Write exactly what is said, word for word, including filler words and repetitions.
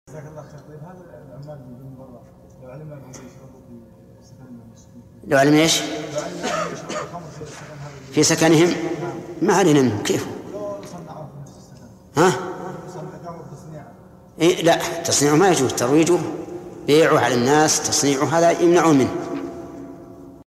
جزاك الله خير. طيب هذا العمال من برا لو علمنا انهم يشربوا في سكن المسلمين، لو علم ايش؟ لو علمنا انهم يشربوا الخمر في السكن هذا في سكنهم ما علينا منهم. كيف؟ لو صنعوه في نفس السكن. ها؟ صنعوا تصنيعه. إيه لا، تصنيعه ما يجوز، ترويجه بيعه على الناس، تصنيعه هذا يمنعون منه.